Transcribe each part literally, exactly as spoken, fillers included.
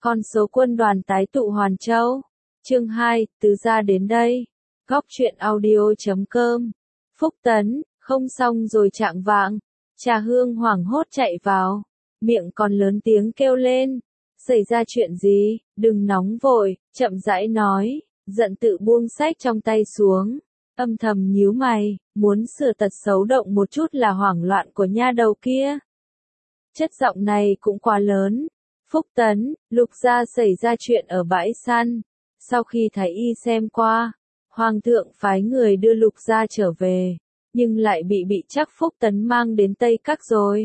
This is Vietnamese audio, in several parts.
Con số quân đoàn tái tụ Hoàn Châu. Chương hai, Tứ gia đến đây. Góc truyện audio chấm com. Phúc Tấn, không xong rồi trạng vạng. Trà Hương hoảng hốt chạy vào. Miệng còn lớn tiếng kêu lên. Xảy ra chuyện gì? Đừng nóng vội, chậm rãi nói. Giận tự buông sách trong tay xuống. Âm thầm nhíu mày, muốn sửa tật xấu động một chút là hoảng loạn của nha đầu kia. Chất giọng này cũng quá lớn. Phúc Tấn, Lục gia xảy ra chuyện ở bãi săn. Sau khi thái y xem qua, Hoàng thượng phái người đưa Lục gia trở về, nhưng lại bị bị chắc Phúc Tấn mang đến Tây Các rồi.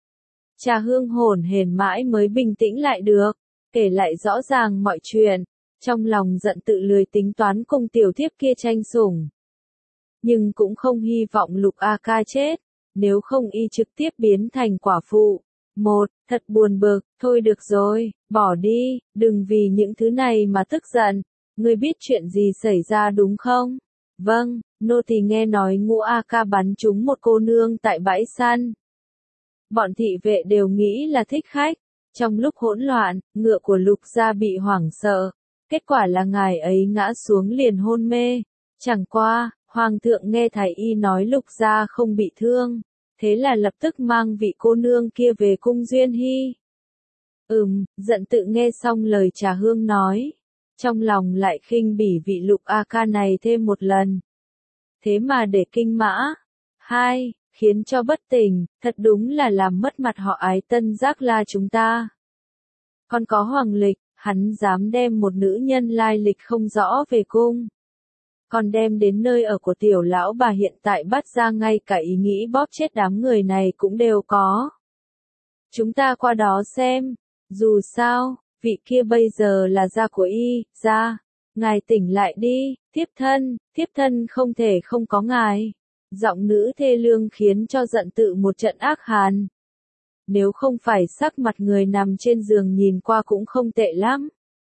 Trà Hương hổn hển mãi mới bình tĩnh lại được, kể lại rõ ràng mọi chuyện, trong lòng giận tự lười tính toán cùng tiểu thiếp kia tranh sủng. Nhưng cũng không hy vọng Lục A Ca chết, nếu không y trực tiếp biến thành quả phụ. Một, thật buồn bực, thôi được rồi, bỏ đi, đừng vì những thứ này mà tức giận, ngươi biết chuyện gì xảy ra đúng không? Vâng, nô tỳ nghe nói Ngũ A Ca bắn trúng một cô nương tại bãi săn. Bọn thị vệ đều nghĩ là thích khách, trong lúc hỗn loạn, ngựa của Lục gia bị hoảng sợ, kết quả là ngài ấy ngã xuống liền hôn mê, chẳng qua, Hoàng thượng nghe thái y nói Lục gia không bị thương. Thế là lập tức mang vị cô nương kia về cung Duyên Hy. Ừm, giận tự nghe xong lời Trà Hương nói. Trong lòng lại khinh bỉ vị Lục A Ca này thêm một lần. Thế mà để kinh mã. Hai, khiến cho bất tỉnh, thật đúng là làm mất mặt họ Ái Tân Giác La chúng ta. Còn có hoàng lịch, hắn dám đem một nữ nhân lai lịch không rõ về cung. Còn đem đến nơi ở của tiểu lão bà hiện tại bắt ra ngay cả ý nghĩ bóp chết đám người này cũng đều có. Chúng ta qua đó xem, dù sao, vị kia bây giờ là gia của y, gia, ngài tỉnh lại đi, thiếp thân, thiếp thân không thể không có ngài. Giọng nữ thê lương khiến cho giận tự một trận ác hàn. Nếu không phải sắc mặt người nằm trên giường nhìn qua cũng không tệ lắm.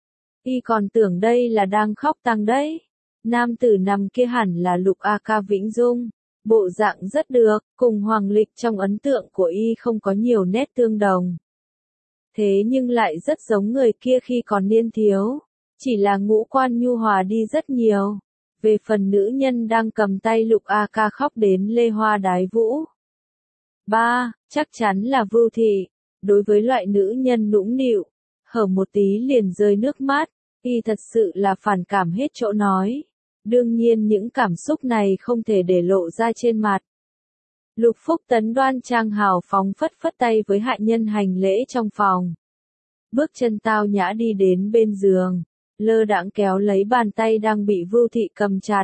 Y còn tưởng đây là đang khóc tăng đấy. Nam tử nằm kia hẳn là Lục A Ca Vĩnh Dung, bộ dạng rất được, cùng hoàng lịch trong ấn tượng của y không có nhiều nét tương đồng. Thế nhưng lại rất giống người kia khi còn niên thiếu, chỉ là ngũ quan nhu hòa đi rất nhiều. Về phần nữ nhân đang cầm tay Lục A Ca khóc đến lê hoa đái vũ. Ba, chắc chắn là Vưu Thị, đối với loại nữ nhân nũng nịu, hở một tí liền rơi nước mắt, y thật sự là phản cảm hết chỗ nói. Đương nhiên những cảm xúc này không thể để lộ ra trên mặt. Lục Phúc Tấn đoan trang hào phóng phất phất tay với hạ nhân hành lễ trong phòng. Bước chân tao nhã đi đến bên giường, lơ đãng kéo lấy bàn tay đang bị Vưu Thị cầm chặt.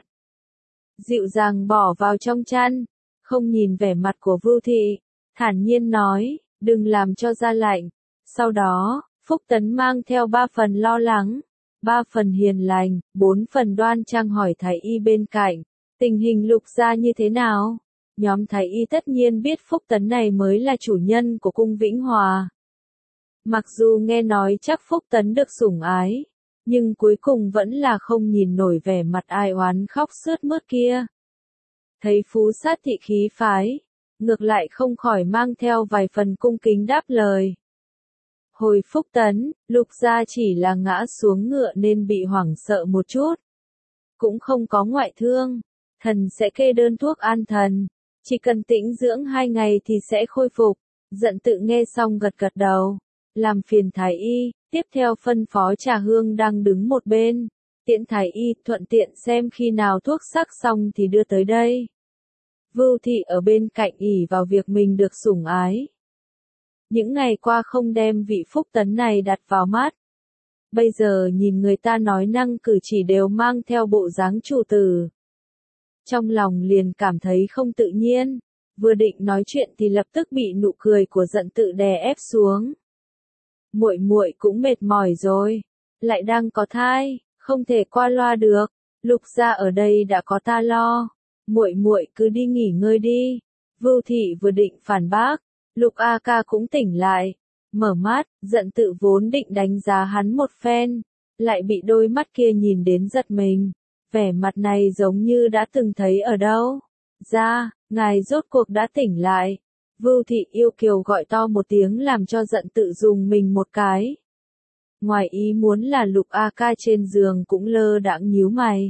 Dịu dàng bỏ vào trong chăn, không nhìn vẻ mặt của Vưu Thị, thản nhiên nói, đừng làm cho ra lạnh. Sau đó, Phúc Tấn mang theo ba phần lo lắng. Ba phần hiền lành, bốn phần đoan trang hỏi thái y bên cạnh, tình hình Lục gia như thế nào? Nhóm thái y tất nhiên biết Phúc Tấn này mới là chủ nhân của cung Vĩnh Hòa. Mặc dù nghe nói chắc Phúc Tấn được sủng ái, nhưng cuối cùng vẫn là không nhìn nổi vẻ mặt ai oán khóc sướt mướt kia. Thấy Phú Sát Thị khí phái, ngược lại không khỏi mang theo vài phần cung kính đáp lời. Hồi Phúc Tấn, Lục gia chỉ là ngã xuống ngựa nên bị hoảng sợ một chút. Cũng không có ngoại thương, thần sẽ kê đơn thuốc an thần, chỉ cần tĩnh dưỡng hai ngày thì sẽ khôi phục. Giận tự nghe xong gật gật đầu, làm phiền thái y, tiếp theo phân phó Trà Hương đang đứng một bên, tiễn thái y thuận tiện xem khi nào thuốc sắc xong thì đưa tới đây. Vưu Thị ở bên cạnh ỷ vào việc mình được sủng ái. Những ngày qua không đem vị Phúc Tấn này đặt vào mắt. Bây giờ nhìn người ta nói năng cử chỉ đều mang theo bộ dáng chủ tử. Trong lòng liền cảm thấy không tự nhiên, vừa định nói chuyện thì lập tức bị nụ cười của giận tự đè ép xuống. Muội muội cũng mệt mỏi rồi, lại đang có thai, không thể qua loa được, Lục gia ở đây đã có ta lo, muội muội cứ đi nghỉ ngơi đi. Vưu Thị vừa định phản bác, Lục A Ca cũng tỉnh lại, mở mắt, giận tự vốn định đánh giá hắn một phen, lại bị đôi mắt kia nhìn đến giật mình, vẻ mặt này giống như đã từng thấy ở đâu. Ra, ngài rốt cuộc đã tỉnh lại. Vưu Thị yêu kiều gọi to một tiếng làm cho giận tự dùng mình một cái. Ngoài ý muốn là Lục A Ca trên giường cũng lơ đãng nhíu mày.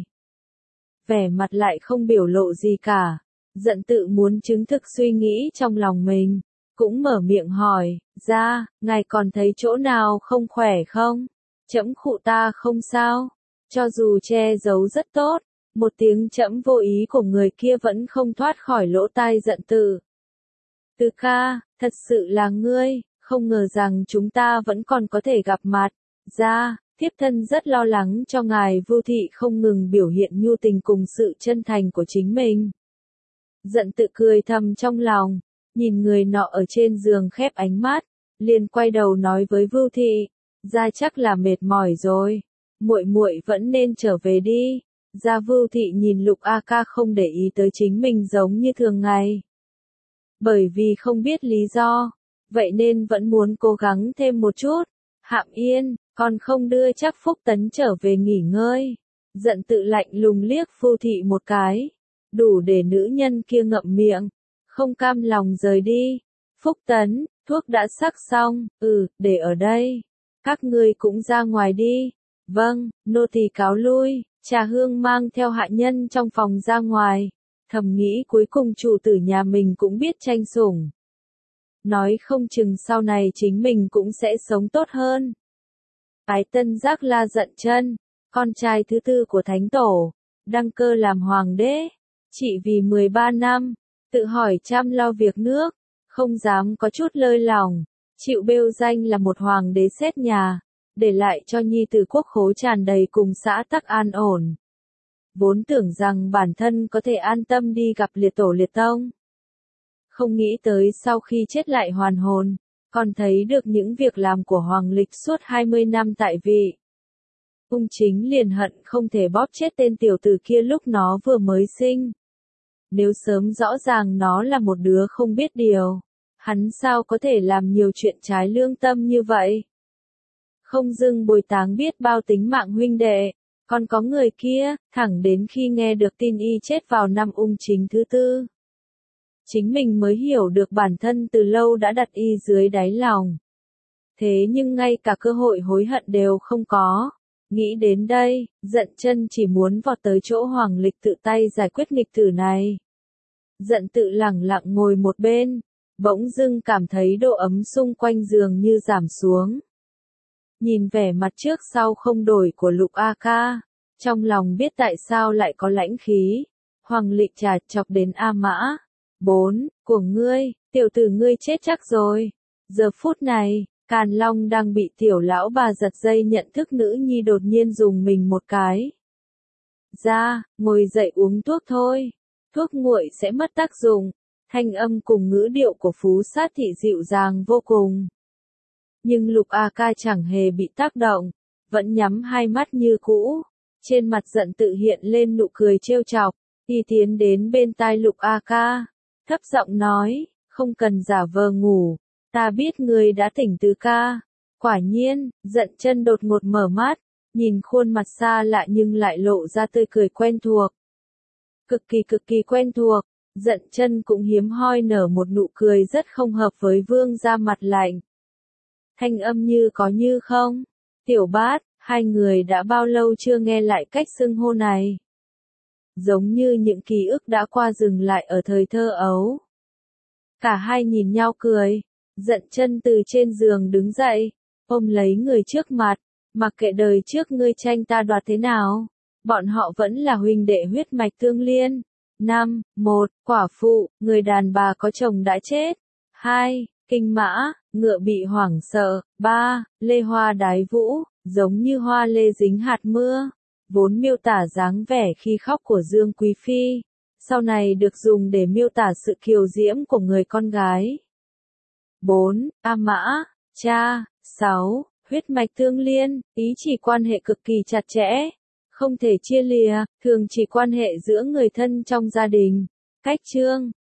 Vẻ mặt lại không biểu lộ gì cả. Giận tự muốn chứng thực suy nghĩ trong lòng mình. Cũng mở miệng hỏi, ra, ngài còn thấy chỗ nào không khỏe không? Trẫm khụ ta không sao. Cho dù che giấu rất tốt, một tiếng trẫm vô ý của người kia vẫn không thoát khỏi lỗ tai Giận tự. Từ ca, thật sự là ngươi, không ngờ rằng chúng ta vẫn còn có thể gặp mặt. Ra, thiếp thân rất lo lắng cho ngài. Vưu Thị không ngừng biểu hiện nhu tình cùng sự chân thành của chính mình. Giận tự cười thầm trong lòng, nhìn người nọ ở trên giường khép ánh mắt, liền quay đầu nói với Vưu Thị, ra chắc là mệt mỏi rồi, muội muội vẫn nên trở về đi. Ra Vưu Thị nhìn Lục A Ca không để ý tới chính mình giống như thường ngày. Bởi vì không biết lý do, vậy nên vẫn muốn cố gắng thêm một chút. Hạm Yên, còn không đưa chắc Phúc Tấn trở về nghỉ ngơi. Giận tự lạnh lùng liếc Vưu Thị một cái, đủ để nữ nhân kia ngậm miệng, không cam lòng rời đi. Phúc Tấn, thuốc đã sắc xong, ừ, để ở đây. Các ngươi cũng ra ngoài đi. Vâng, nô tỳ cáo lui. Trà Hương mang theo hạ nhân trong phòng ra ngoài, thầm nghĩ cuối cùng chủ tử nhà mình cũng biết tranh sủng. Nói không chừng sau này chính mình cũng sẽ sống tốt hơn. Ái Tân Giác La Dận Chân, con trai thứ tư của Thánh Tổ, đăng cơ làm hoàng đế, chỉ vì mười ba năm, tự hỏi chăm lo việc nước, không dám có chút lơi lỏng, chịu bêu danh là một hoàng đế xét nhà, để lại cho nhi tử quốc khố tràn đầy cùng xã tắc an ổn. Vốn tưởng rằng bản thân có thể an tâm đi gặp liệt tổ liệt tông. Không nghĩ tới sau khi chết lại hoàn hồn, còn thấy được những việc làm của Hoàng Lịch suốt hai mươi năm tại vị. Ung Chính liền hận không thể bóp chết tên tiểu tử kia lúc nó vừa mới sinh. Nếu sớm rõ ràng nó là một đứa không biết điều, hắn sao có thể làm nhiều chuyện trái lương tâm như vậy? Không dưng bồi táng biết bao tính mạng huynh đệ, còn có người kia, thẳng đến khi nghe được tin y chết vào năm Ung Chính thứ tư. Chính mình mới hiểu được bản thân từ lâu đã đặt y dưới đáy lòng. Thế nhưng ngay cả cơ hội hối hận đều không có. Nghĩ đến đây, Giận Chân chỉ muốn vọt tới chỗ Hoàng Lịch tự tay giải quyết nghịch tử này. Giận tự lẳng lặng ngồi một bên, bỗng dưng cảm thấy độ ấm xung quanh giường như giảm xuống. Nhìn vẻ mặt trước sau không đổi của Lục A Ca, trong lòng biết tại sao lại có lãnh khí. Hoàng Lịch chà chọc đến A Mã. Bốn, của ngươi, tiểu tử ngươi chết chắc rồi. Giờ phút này, Càn Long đang bị tiểu lão bà giật dây nhận thức nữ nhi đột nhiên dùng mình một cái. Ra, ngồi dậy uống thuốc thôi. Thuốc nguội sẽ mất tác dụng. Thanh âm cùng ngữ điệu của Phú Sát Thị dịu dàng vô cùng. Nhưng Lục A Ca chẳng hề bị tác động, vẫn nhắm hai mắt như cũ. Trên mặt Giận tự hiện lên nụ cười trêu chọc, y tiến đến bên tai Lục A Ca, thấp giọng nói, không cần giả vờ ngủ, ta biết ngươi đã tỉnh từ ca. Quả nhiên, Giận Chân đột ngột mở mắt, nhìn khuôn mặt xa lạ nhưng lại lộ ra tươi cười quen thuộc. Cực kỳ cực kỳ quen thuộc, Giận Chân cũng hiếm hoi nở một nụ cười rất không hợp với Vương gia mặt lạnh. Thanh âm như có như không. Tiểu Bát, hai người đã bao lâu chưa nghe lại cách xưng hô này? Giống như những ký ức đã qua dừng lại ở thời thơ ấu. Cả hai nhìn nhau cười, Giận Chân từ trên giường đứng dậy, ôm lấy người trước mặt, mặc kệ đời trước ngươi tranh ta đoạt thế nào, bọn họ vẫn là huynh đệ huyết mạch tương liên. Năm, một, quả phụ, người đàn bà có chồng đã chết. Hai, kinh mã, ngựa bị hoảng sợ. Ba, lê hoa đái vũ, giống như hoa lê dính hạt mưa. Vốn miêu tả dáng vẻ khi khóc của Dương Quý Phi, sau này được dùng để miêu tả sự kiều diễm của người con gái. Bốn, A Mã, cha. Sáu, huyết mạch tương liên, ý chỉ quan hệ cực kỳ chặt chẽ, không thể chia lìa, thường chỉ quan hệ giữa người thân trong gia đình. Cách chương